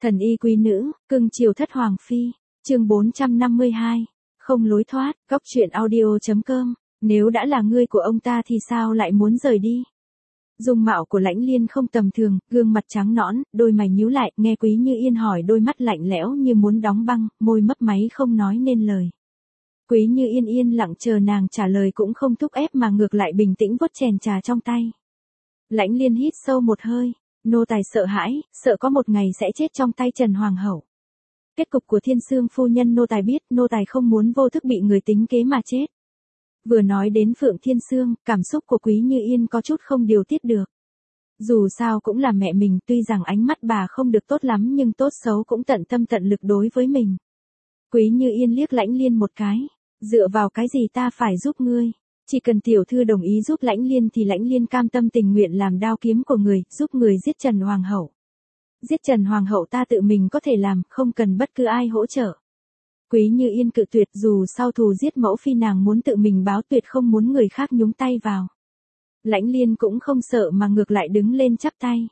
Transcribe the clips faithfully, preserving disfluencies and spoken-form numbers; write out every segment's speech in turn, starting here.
Thần y quý nữ, cưng chiều thất hoàng phi, chương bốn trăm năm mươi hai, không lối thoát, góc truyện audio.com, nếu đã là ngươi của ông ta thì sao lại muốn rời đi? Dung mạo của Lãnh Liên không tầm thường, gương mặt trắng nõn, đôi mày nhíu lại, nghe Quý Như Yên hỏi đôi mắt lạnh lẽo như muốn đóng băng, môi mấp máy không nói nên lời. Quý Như Yên yên lặng chờ nàng trả lời cũng không thúc ép mà ngược lại bình tĩnh vuốt chén trà trong tay. Lãnh Liên hít sâu một hơi, nô tài sợ hãi, sợ có một ngày sẽ chết trong tay Trần Hoàng hậu. Kết cục của Thiên Sương phu nhân nô tài biết, nô tài không muốn vô thức bị người tính kế mà chết. Vừa nói đến Phượng Thiên Sương, cảm xúc của Quý Như Yên có chút không điều tiết được. Dù sao cũng là mẹ mình, tuy rằng ánh mắt bà không được tốt lắm nhưng tốt xấu cũng tận tâm tận lực đối với mình. Quý Như Yên liếc Lãnh Liên một cái, dựa vào cái gì ta phải giúp ngươi? Chỉ cần tiểu thư đồng ý giúp Lãnh Liên thì Lãnh Liên cam tâm tình nguyện làm đao kiếm của người, giúp người giết Trần Hoàng hậu. Giết Trần Hoàng hậu ta tự mình có thể làm, không cần bất cứ ai hỗ trợ. Quý Như Yên cự tuyệt, dù sau thù giết mẫu phi nàng muốn tự mình báo, tuyệt không muốn người khác nhúng tay vào. Lãnh Liên cũng không sợ mà ngược lại đứng lên chắp tay.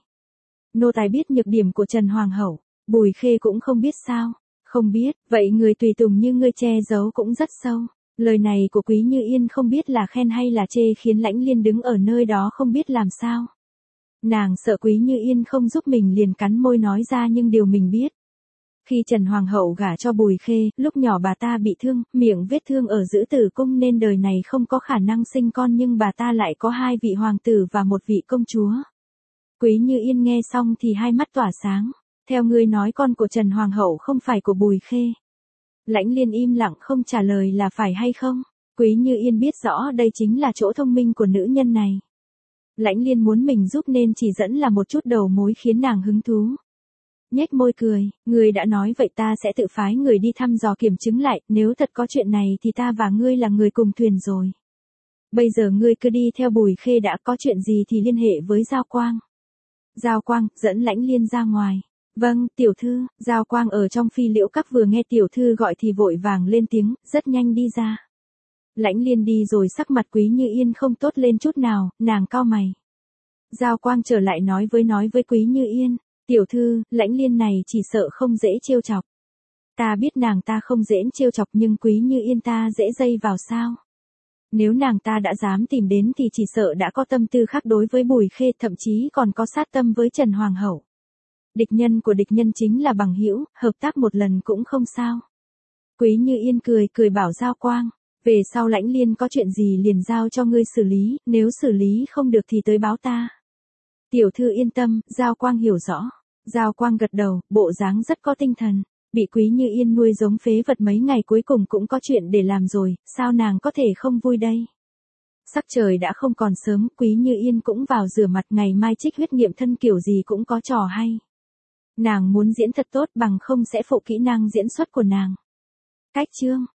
Nô tài biết nhược điểm của Trần Hoàng hậu, Bùi Khê cũng không biết sao? Không biết, vậy người tùy tùng như ngươi che giấu cũng rất sâu. Lời này của Quý Như Yên không biết là khen hay là chê khiến Lãnh Liên đứng ở nơi đó không biết làm sao. Nàng sợ Quý Như Yên không giúp mình liền cắn môi nói ra nhưng điều mình biết. Khi Trần Hoàng hậu gả cho Bùi Khê, lúc nhỏ bà ta bị thương, miệng vết thương ở Giữ Tử cung nên đời này không có khả năng sinh con nhưng bà ta lại có hai vị hoàng tử và một vị công chúa. Quý Như Yên nghe xong thì hai mắt tỏa sáng. Theo ngươi nói con của Trần Hoàng hậu không phải của Bùi Khê. Lãnh Liên im lặng không trả lời là phải hay không. Quý Như Yên biết rõ đây chính là chỗ thông minh của nữ nhân này. Lãnh Liên muốn mình giúp nên chỉ dẫn là một chút đầu mối khiến nàng hứng thú. Nhếch môi cười, ngươi đã nói vậy ta sẽ tự phái người đi thăm dò kiểm chứng lại, nếu thật có chuyện này thì ta và ngươi là người cùng thuyền rồi. Bây giờ ngươi cứ đi theo Bùi Khê đã, có chuyện gì thì liên hệ với Giao Quang. Giao Quang, dẫn Lãnh Liên ra ngoài. Vâng, tiểu thư, Giao Quang ở trong Phi Liễu Các vừa nghe tiểu thư gọi thì vội vàng lên tiếng, rất nhanh đi ra. Lãnh Liên đi rồi sắc mặt Quý Như Yên không tốt lên chút nào, nàng cau mày. Giao Quang trở lại nói với nói với Quý Như Yên, tiểu thư, Lãnh Liên này chỉ sợ không dễ trêu chọc. Ta biết nàng ta không dễ trêu chọc nhưng Quý Như Yên ta dễ dây vào sao? Nếu nàng ta đã dám tìm đến thì chỉ sợ đã có tâm tư khác đối với Bùi Khê, thậm chí còn có sát tâm với Trần Hoàng hậu. Địch nhân của địch nhân chính là bằng hữu, hợp tác một lần cũng không sao. Quý Như Yên cười cười bảo Giao Quang, về sau Lãnh Liên có chuyện gì liền giao cho ngươi xử lý, nếu xử lý không được thì tới báo ta. Tiểu thư yên tâm, Giao Quang hiểu rõ. Giao Quang gật đầu, bộ dáng rất có tinh thần. Bị Quý Như Yên nuôi giống phế vật mấy ngày cuối cùng cũng có chuyện để làm rồi, sao nàng có thể không vui đây? Sắc trời đã không còn sớm, Quý Như Yên cũng vào rửa mặt, ngày mai trích huyết nghiệm thân kiểu gì cũng có trò hay. Nàng muốn diễn thật tốt bằng không sẽ phụ kỹ năng diễn xuất của nàng. Cách chương